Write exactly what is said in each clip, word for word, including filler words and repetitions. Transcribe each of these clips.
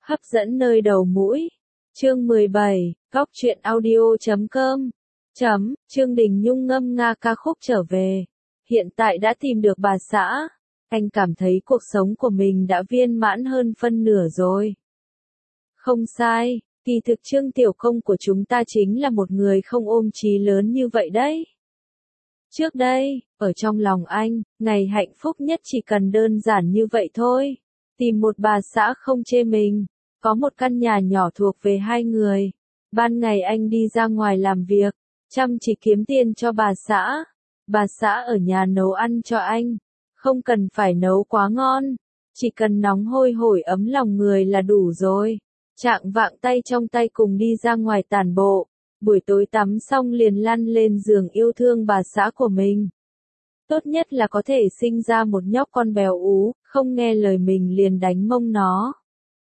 Hấp dẫn nơi đầu mũi. Chương mười bảy, góc truyện audio chấm com. Chấm, Trương Đình Nhung ngâm nga ca khúc trở về. Hiện tại đã tìm được bà xã. Anh cảm thấy cuộc sống của mình đã viên mãn hơn phân nửa rồi. Không sai, kỳ thực Trương Tiểu Công của chúng ta chính là một người không ôm chí lớn như vậy đấy. Trước đây, ở trong lòng anh, ngày hạnh phúc nhất chỉ cần đơn giản như vậy thôi. Tìm một bà xã không chê mình, có một căn nhà nhỏ thuộc về hai người. Ban ngày anh đi ra ngoài làm việc, chăm chỉ kiếm tiền cho bà xã. Bà xã ở nhà nấu ăn cho anh, không cần phải nấu quá ngon, chỉ cần nóng hôi hổi ấm lòng người là đủ rồi. Trạng vạng tay trong tay cùng đi ra ngoài tản bộ, buổi tối tắm xong liền lăn lên giường yêu thương bà xã của mình. Tốt nhất là có thể sinh ra một nhóc con béo ú, không nghe lời mình liền đánh mông nó.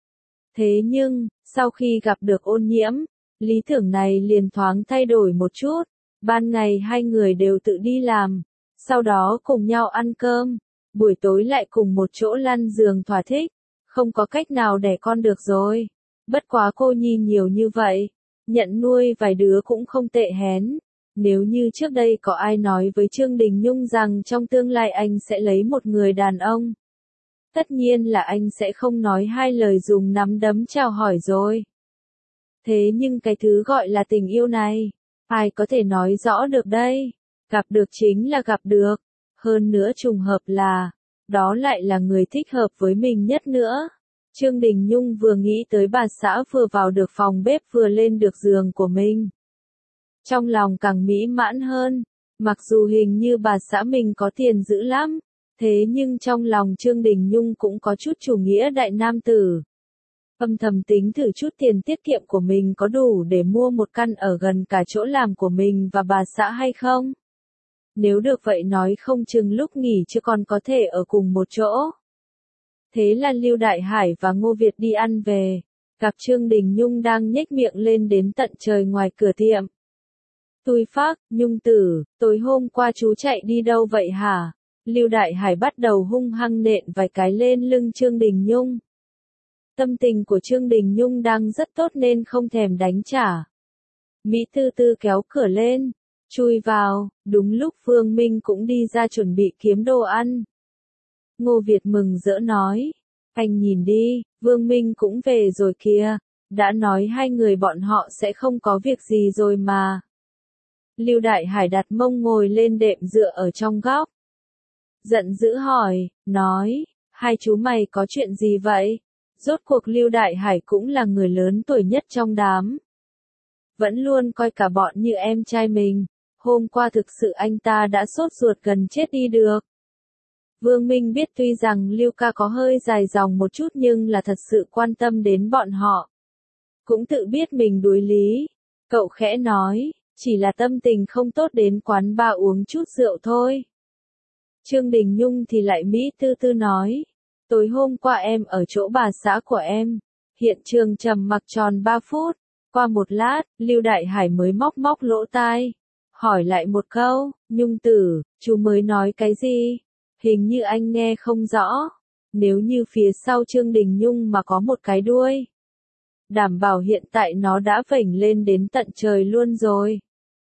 Thế nhưng, sau khi gặp được Ôn Nhiễm, lý tưởng này liền thoáng thay đổi một chút. Ban ngày hai người đều tự đi làm, sau đó cùng nhau ăn cơm, buổi tối lại cùng một chỗ lăn giường thỏa thích, không có cách nào đẻ con được rồi. Bất quá cô nhi nhiều như vậy, nhận nuôi vài đứa cũng không tệ hén. Nếu như trước đây có ai nói với Trương Đình Nhung rằng trong tương lai anh sẽ lấy một người đàn ông, tất nhiên là anh sẽ không nói hai lời dùng nắm đấm chào hỏi rồi. Thế nhưng cái thứ gọi là tình yêu này, ai có thể nói rõ được đây? Gặp được chính là gặp được. Hơn nữa trùng hợp là, đó lại là người thích hợp với mình nhất nữa. Trương Đình Nhung vừa nghĩ tới bà xã vừa vào được phòng bếp vừa lên được giường của mình. Trong lòng càng mỹ mãn hơn, mặc dù hình như bà xã mình có tiền dữ lắm, thế nhưng trong lòng Trương Đình Nhung cũng có chút chủ nghĩa đại nam tử. Âm thầm tính thử chút tiền tiết kiệm của mình có đủ để mua một căn ở gần cả chỗ làm của mình và bà xã hay không? Nếu được vậy nói không chừng lúc nghỉ chưa còn có thể ở cùng một chỗ. Thế là Lưu Đại Hải và Ngô Việt đi ăn về, gặp Trương Đình Nhung đang nhếch miệng lên đến tận trời ngoài cửa tiệm. Tui phác, Nhung tử, tối hôm qua chú chạy đi đâu vậy hả? Lưu Đại Hải bắt đầu hung hăng nện vài cái lên lưng Trương Đình Nhung. Tâm tình của Trương Đình Nhung đang rất tốt nên không thèm đánh trả. Mỹ Tư Tư kéo cửa lên, chui vào, đúng lúc Phương Minh cũng đi ra chuẩn bị kiếm đồ ăn. Ngô Việt mừng rỡ nói, anh nhìn đi, Vương Minh cũng về rồi kìa, đã nói hai người bọn họ sẽ không có việc gì rồi mà. Lưu Đại Hải đặt mông ngồi lên đệm dựa ở trong góc. Giận dữ hỏi, nói, hai chú mày có chuyện gì vậy? Rốt cuộc Lưu Đại Hải cũng là người lớn tuổi nhất trong đám. Vẫn luôn coi cả bọn như em trai mình, hôm qua thực sự anh ta đã sốt ruột gần chết đi được. Vương Minh biết tuy rằng Lưu ca có hơi dài dòng một chút nhưng là thật sự quan tâm đến bọn họ. Cũng tự biết mình đuối lý. Cậu khẽ nói, chỉ là tâm tình không tốt đến quán bar uống chút rượu thôi. Trương Đình Nhung thì lại Mỹ Tư Tư nói, tối hôm qua em ở chỗ bà xã của em. Hiện trường trầm mặc tròn ba phút. Qua một lát, Lưu Đại Hải mới móc móc lỗ tai. Hỏi lại một câu, Nhung tử, chú mới nói cái gì? Hình như anh nghe không rõ. Nếu như phía sau Trương Đình Nhung mà có một cái đuôi, đảm bảo hiện tại nó đã vểnh lên đến tận trời luôn rồi.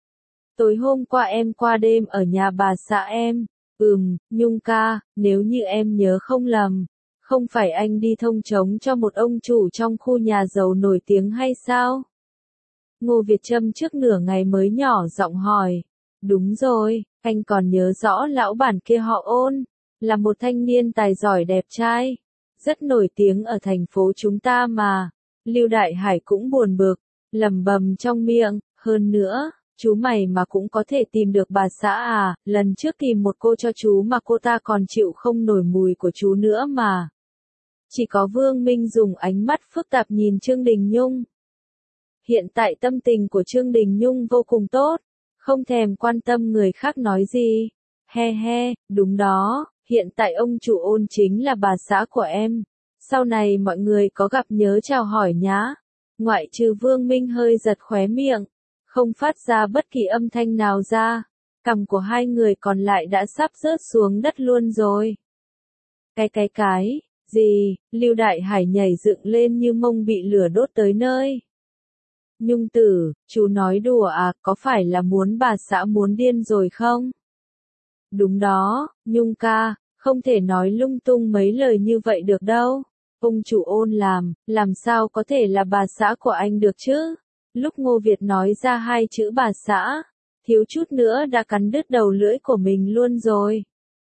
Tối hôm qua em qua đêm ở nhà bà xã em. Ừm, Nhung ca, nếu như em nhớ không lầm, không phải anh đi thông trống cho một ông chủ trong khu nhà giàu nổi tiếng hay sao? Ngô Việt Trâm trước nửa ngày mới nhỏ giọng hỏi. Đúng rồi, anh còn nhớ rõ lão bản kia họ Ôn, là một thanh niên tài giỏi đẹp trai, rất nổi tiếng ở thành phố chúng ta mà. Lưu Đại Hải cũng buồn bực, lẩm bẩm trong miệng, hơn nữa, chú mày mà cũng có thể tìm được bà xã à, lần trước tìm một cô cho chú mà cô ta còn chịu không nổi mùi của chú nữa mà. Chỉ có Vương Minh dùng ánh mắt phức tạp nhìn Trương Đình Nhung. Hiện tại tâm tình của Trương Đình Nhung vô cùng tốt, không thèm quan tâm người khác nói gì. He he, đúng đó, hiện tại ông chủ Ôn chính là bà xã của em. Sau này mọi người có gặp nhớ chào hỏi nhá. Ngoại trừ Vương Minh hơi giật khóe miệng, không phát ra bất kỳ âm thanh nào ra. Cằm của hai người còn lại đã sắp rớt xuống đất luôn rồi. Cái cái cái, Gì, Lưu Đại Hải nhảy dựng lên như mông bị lửa đốt tới nơi. Nhung tử, chú nói đùa à, có phải là muốn bà xã muốn điên rồi không? Đúng đó, Nhung ca, không thể nói lung tung mấy lời như vậy được đâu. Ông chủ Ôn làm, làm sao có thể là bà xã của anh được chứ? Lúc Ngô Việt nói ra hai chữ bà xã, thiếu chút nữa đã cắn đứt đầu lưỡi của mình luôn rồi.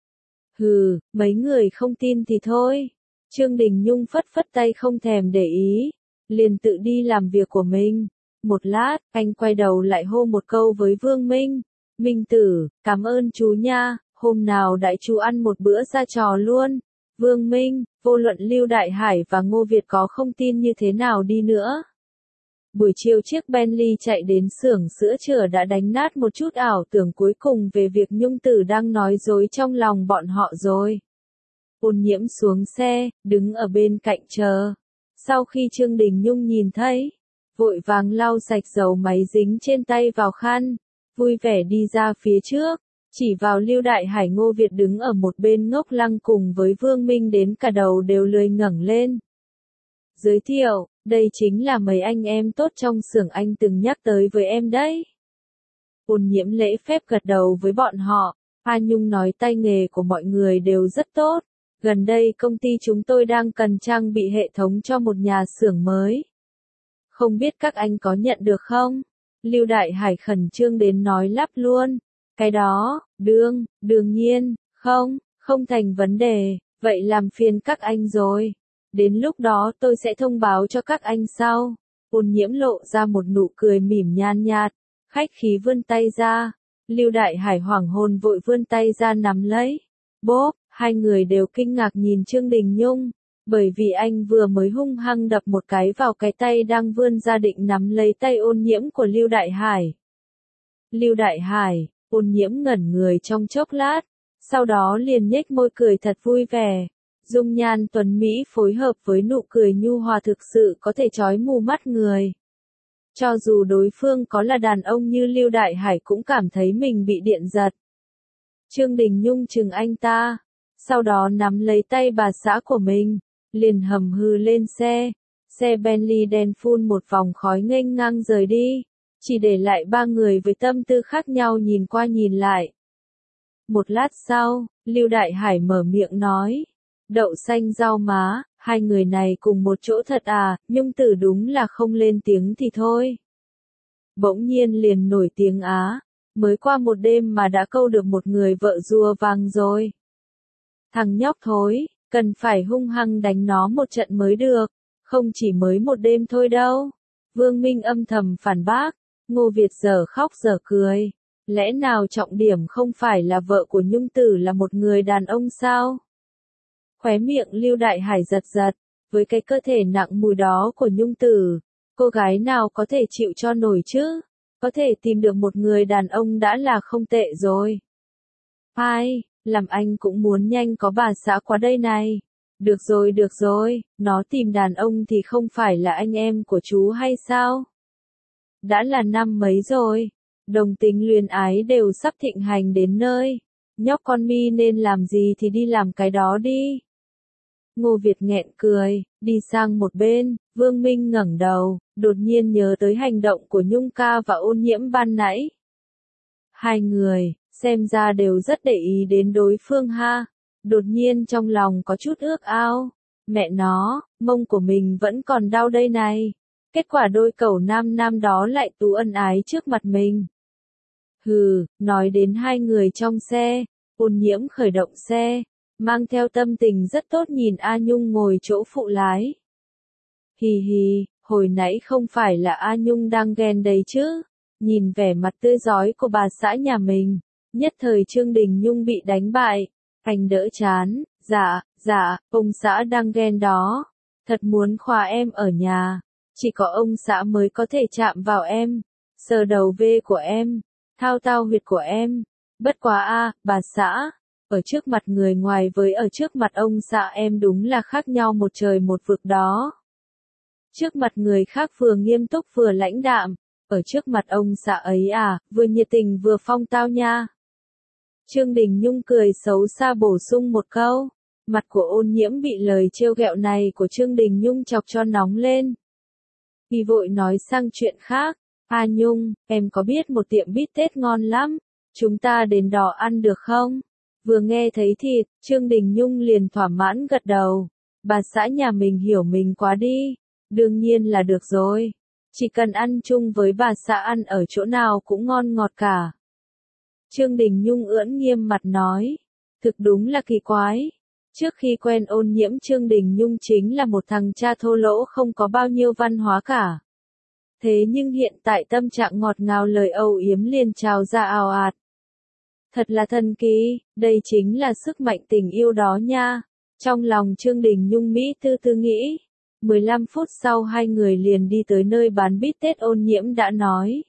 Hừ, mấy người không tin thì thôi. Trương Đình Nhung phất phất tay không thèm để ý, liền tự đi làm việc của mình. Một lát, anh quay đầu lại hô một câu với Vương Minh. Minh tử, cảm ơn chú nha, hôm nào đại chú ăn một bữa ra trò luôn. Vương Minh, vô luận Lưu Đại Hải và Ngô Việt có không tin như thế nào đi nữa. Buổi chiều chiếc Bentley chạy đến xưởng sữa chữa đã đánh nát một chút ảo tưởng cuối cùng về việc Nhung tử đang nói dối trong lòng bọn họ rồi. Ôn Nhiễm xuống xe, đứng ở bên cạnh chờ. Sau khi Trương Đình Nhung nhìn thấy, vội vàng lau sạch dầu máy dính trên tay vào khăn, vui vẻ đi ra phía trước, chỉ vào Lưu Đại Hải. Ngô Việt đứng ở một bên ngốc lăng cùng với Vương Minh đến cả đầu đều lười ngẩng lên. Giới thiệu, đây chính là mấy anh em tốt trong xưởng anh từng nhắc tới với em đấy. Ôn Nhiễm lễ phép gật đầu với bọn họ. A Nhung nói tay nghề của mọi người đều rất tốt. Gần đây công ty chúng tôi đang cần trang bị hệ thống cho một nhà xưởng mới. Không biết các anh có nhận được không? Lưu Đại Hải khẩn trương đến nói lắp luôn. Cái đó, đương, đương nhiên, không, không thành vấn đề, vậy làm phiền các anh rồi. Đến lúc đó tôi sẽ thông báo cho các anh sau. Ôn Nhiễm lộ ra một nụ cười mỉm nhan nhạt, khách khí vươn tay ra. Lưu Đại Hải hoảng hồn vội vươn tay ra nắm lấy. Bốp, hai người đều kinh ngạc nhìn Trương Đình Nhung, bởi vì anh vừa mới hung hăng đập một cái vào cái tay đang vươn ra định nắm lấy tay Ôn Nhiễm của Lưu Đại Hải. Lưu Đại Hải, Ôn Nhiễm ngẩn người trong chốc lát, sau đó liền nhếch môi cười thật vui vẻ. Dung nhan tuấn Mỹ phối hợp với nụ cười nhu hòa thực sự có thể chói mù mắt người. Cho dù đối phương có là đàn ông như Lưu Đại Hải cũng cảm thấy mình bị điện giật. Trương Đình Nhung chừng anh ta, sau đó nắm lấy tay bà xã của mình, liền hầm hừ lên xe. Xe Bentley đen phun một vòng khói nghênh ngang rời đi, chỉ để lại ba người với tâm tư khác nhau nhìn qua nhìn lại. Một lát sau, Lưu Đại Hải mở miệng nói. Đậu xanh rau má, hai người này cùng một chỗ thật à, Nhung tử đúng là không lên tiếng thì thôi. Bỗng nhiên liền nổi tiếng á, mới qua một đêm mà đã câu được một người vợ rùa vàng rồi. Thằng nhóc thối, cần phải hung hăng đánh nó một trận mới được, không chỉ mới một đêm thôi đâu. Vương Minh âm thầm phản bác, Ngô Việt giờ khóc giờ cười. Lẽ nào trọng điểm không phải là vợ của Nhung tử là một người đàn ông sao? Khóe miệng Lưu Đại Hải giật giật, với cái cơ thể nặng mùi đó của Nhung tử, cô gái nào có thể chịu cho nổi chứ? Có thể tìm được một người đàn ông đã là không tệ rồi. Ai, làm anh cũng muốn nhanh có bà xã qua đây này. Được rồi được rồi, nó tìm đàn ông thì không phải là anh em của chú hay sao? Đã là năm mấy rồi, đồng tính luyến ái đều sắp thịnh hành đến nơi. Nhóc con mi nên làm gì thì đi làm cái đó đi. Ngô Việt nghẹn cười, đi sang một bên. Vương Minh ngẩng đầu, đột nhiên nhớ tới hành động của Nhung ca và Ôn Nhiễm ban nãy. Hai người, xem ra đều rất để ý đến đối phương ha. Đột nhiên trong lòng có chút ước ao. Mẹ nó, mông của mình vẫn còn đau đây này. Kết quả đôi cẩu nam nam đó lại tú ân ái trước mặt mình. Hừ, nói đến hai người trong xe, Ôn Nhiễm khởi động xe, mang theo tâm tình rất tốt nhìn A Nhung ngồi chỗ phụ lái. Hì hì, hồi nãy không phải là A Nhung đang ghen đấy chứ, nhìn vẻ mặt tươi rói của bà xã nhà mình, nhất thời Trương Đình Nhung bị đánh bại, anh đỡ chán, dạ, dạ, ông xã đang ghen đó, thật muốn khóa em ở nhà, chỉ có ông xã mới có thể chạm vào em, sờ đầu vê của em, thao tao huyệt của em, bất quá a, bà xã. Ở trước mặt người ngoài với ở trước mặt ông xã em đúng là khác nhau một trời một vực đó. Trước mặt người khác vừa nghiêm túc vừa lãnh đạm, ở trước mặt ông xã ấy à, vừa nhiệt tình vừa phong tao nha. Trương Đình Nhung cười xấu xa bổ sung một câu, Mặt của Ôn Nhiễm bị lời trêu ghẹo này của Trương Đình Nhung chọc cho nóng lên. Y vội nói sang chuyện khác, A Nhung, em có biết một tiệm bít tết ngon lắm, chúng ta đến đó ăn được không? Vừa nghe thấy thịt, Trương Đình Nhung liền thỏa mãn gật đầu. Bà xã nhà mình hiểu mình quá đi, đương nhiên là được rồi. Chỉ cần ăn chung với bà xã ăn ở chỗ nào cũng ngon ngọt cả. Trương Đình Nhung ưỡn nghiêm mặt nói, thực đúng là kỳ quái. Trước khi quen Ôn Nhiễm, Trương Đình Nhung chính là một thằng cha thô lỗ không có bao nhiêu văn hóa cả. Thế nhưng hiện tại tâm trạng ngọt ngào lời âu yếm liền trào ra ào ạt. Thật là thần kỳ, đây chính là sức mạnh tình yêu đó nha. Trong lòng Trương Đình Nhung Mỹ tư tư nghĩ. mười lăm phút sau hai người liền đi tới nơi bán bít tết Ôn Nhiễm đã nói.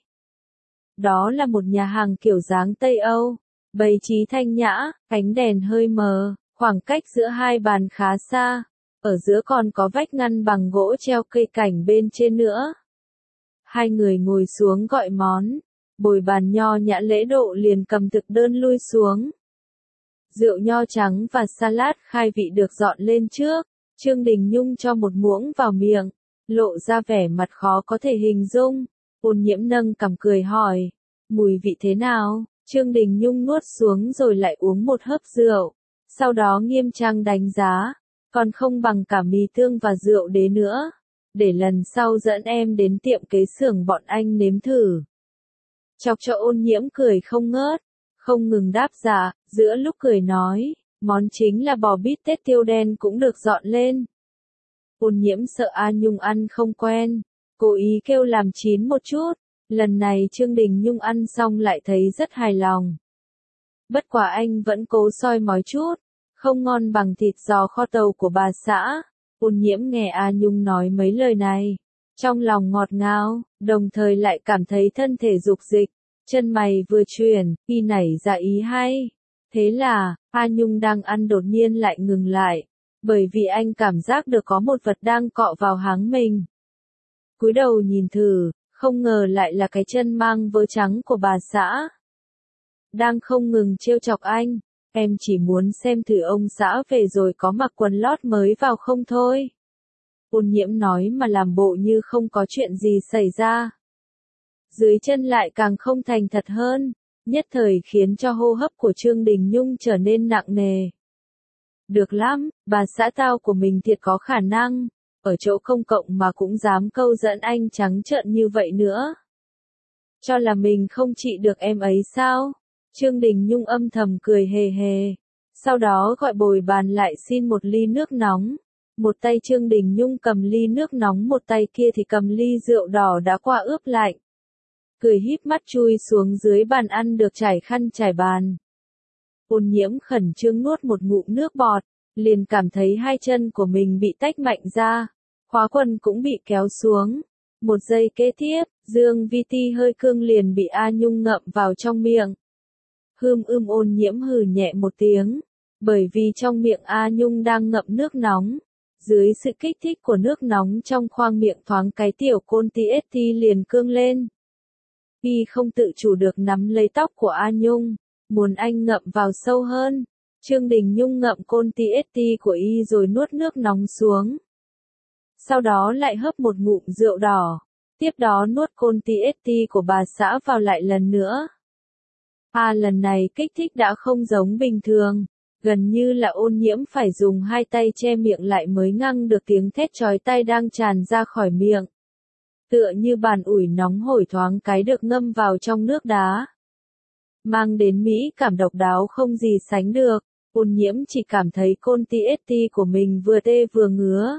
Đó là một nhà hàng kiểu dáng Tây Âu, bày trí thanh nhã, ánh đèn hơi mờ, khoảng cách giữa hai bàn khá xa. Ở giữa còn có vách ngăn bằng gỗ treo cây cảnh bên trên nữa. Hai người ngồi xuống gọi món, bồi bàn nho nhã lễ độ liền cầm thực đơn lui xuống. Rượu nho trắng và salad khai vị được dọn lên trước, Trương Đình Nhung cho một muỗng vào miệng, lộ ra vẻ mặt khó có thể hình dung. Ôn Nhiễm nâng cằm cười hỏi, mùi vị thế nào? Trương Đình Nhung nuốt xuống rồi lại uống một hớp rượu, sau đó nghiêm trang đánh giá, còn không bằng cả mì tương và rượu đế nữa. Để lần sau dẫn em đến tiệm kế xưởng bọn anh nếm thử. Chọc cho Ôn Nhiễm cười không ngớt, không ngừng đáp dạ, giữa lúc cười nói, món chính là bò bít tết tiêu đen cũng được dọn lên. Ôn Nhiễm sợ A Nhung ăn không quen, cố ý kêu làm chín một chút, lần này Trương Đình Nhung ăn xong lại thấy rất hài lòng. Bất quả anh vẫn cố soi mói chút, không ngon bằng thịt giò kho tàu của bà xã. Ôn Nhiễm nghe A Nhung nói mấy lời này, trong lòng ngọt ngào, đồng thời lại cảm thấy thân thể dục dịch, chân mày vừa chuyển, y nảy ra ý hay. Thế là, A Nhung đang ăn đột nhiên lại ngừng lại, bởi vì anh cảm giác được có một vật đang cọ vào háng mình. Cúi đầu nhìn thử, không ngờ lại là cái chân mang vớ trắng của bà xã. Đang không ngừng trêu chọc anh. Em chỉ muốn xem thử ông xã về rồi có mặc quần lót mới vào không thôi. Ôn Nhiễm nói mà làm bộ như không có chuyện gì xảy ra. Dưới chân lại càng không thành thật hơn, nhất thời khiến cho hô hấp của Trương Đình Nhung trở nên nặng nề. Được lắm, bà xã tao của mình thiệt có khả năng, ở chỗ công cộng mà cũng dám câu dẫn anh trắng trợn như vậy nữa. Cho là mình không trị được em ấy sao? Trương Đình Nhung âm thầm cười hề hề. Sau đó gọi bồi bàn lại xin một ly nước nóng. Một tay Trương Đình Nhung cầm ly nước nóng, một tay kia thì cầm ly rượu đỏ đã qua ướp lạnh. Cười híp mắt chui xuống dưới bàn ăn được trải khăn trải bàn. Ôn Nhiễm khẩn trương nuốt một ngụm nước bọt, liền cảm thấy hai chân của mình bị tách mạnh ra, khóa quần cũng bị kéo xuống. Một giây kế tiếp, Dương Vi Ti hơi cương liền bị A Nhung ngậm vào trong miệng. Hưm ưm Ôn Nhiễm hừ nhẹ một tiếng, bởi vì trong miệng A Nhung đang ngậm nước nóng. Dưới sự kích thích của nước nóng trong khoang miệng thoáng cái tiểu côn ti ét ti liền cương lên. Y không tự chủ được nắm lấy tóc của A Nhung, muốn anh ngậm vào sâu hơn. Trương Đình Nhung ngậm côn ti ét ti của Y rồi nuốt nước nóng xuống. Sau đó lại hớp một ngụm rượu đỏ, tiếp đó nuốt côn ti ét ti của bà xã vào lại lần nữa. À lần này kích thích đã không giống bình thường, gần như là Ôn Nhiễm phải dùng hai tay che miệng lại mới ngăn được tiếng thét chói tai đang tràn ra khỏi miệng. Tựa như bàn ủi nóng hổi thoáng cái được ngâm vào trong nước đá. Mang đến mỹ cảm độc đáo không gì sánh được, Ôn Nhiễm chỉ cảm thấy côn ti ét ti của mình vừa tê vừa ngứa.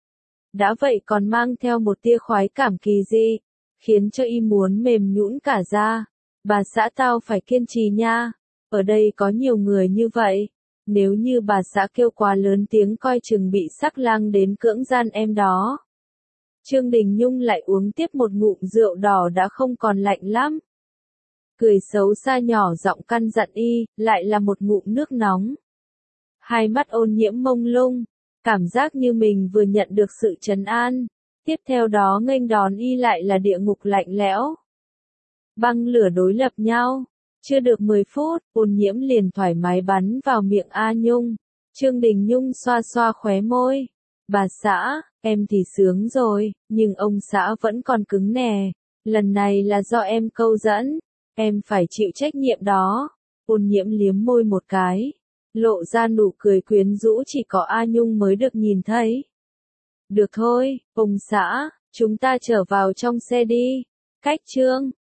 Đã vậy còn mang theo một tia khoái cảm kỳ dị, khiến cho Y muốn mềm nhũn cả da. Bà xã tao phải kiên trì nha, ở đây có nhiều người như vậy, nếu như bà xã kêu quá lớn tiếng coi chừng bị sắc lang đến cưỡng gian em đó. Trương Đình Nhung lại uống tiếp một ngụm rượu đỏ đã không còn lạnh lắm. Cười xấu xa nhỏ giọng căn dặn Y, lại là một ngụm nước nóng. Hai mắt Ôn Nhiễm mông lung, cảm giác như mình vừa nhận được sự trấn an, tiếp theo đó nghênh đón Y lại là địa ngục lạnh lẽo. Băng lửa đối lập nhau, chưa được mười phút, Ôn Nhiễm liền thoải mái bắn vào miệng A Nhung. Trương Đình Nhung xoa xoa khóe môi. Bà xã, em thì sướng rồi, nhưng ông xã vẫn còn cứng nè. Lần này là do em câu dẫn, em phải chịu trách nhiệm đó. Ôn Nhiễm liếm môi một cái, lộ ra nụ cười quyến rũ chỉ có A Nhung mới được nhìn thấy. Được thôi, ông xã, chúng ta trở vào trong xe đi. Cách Trương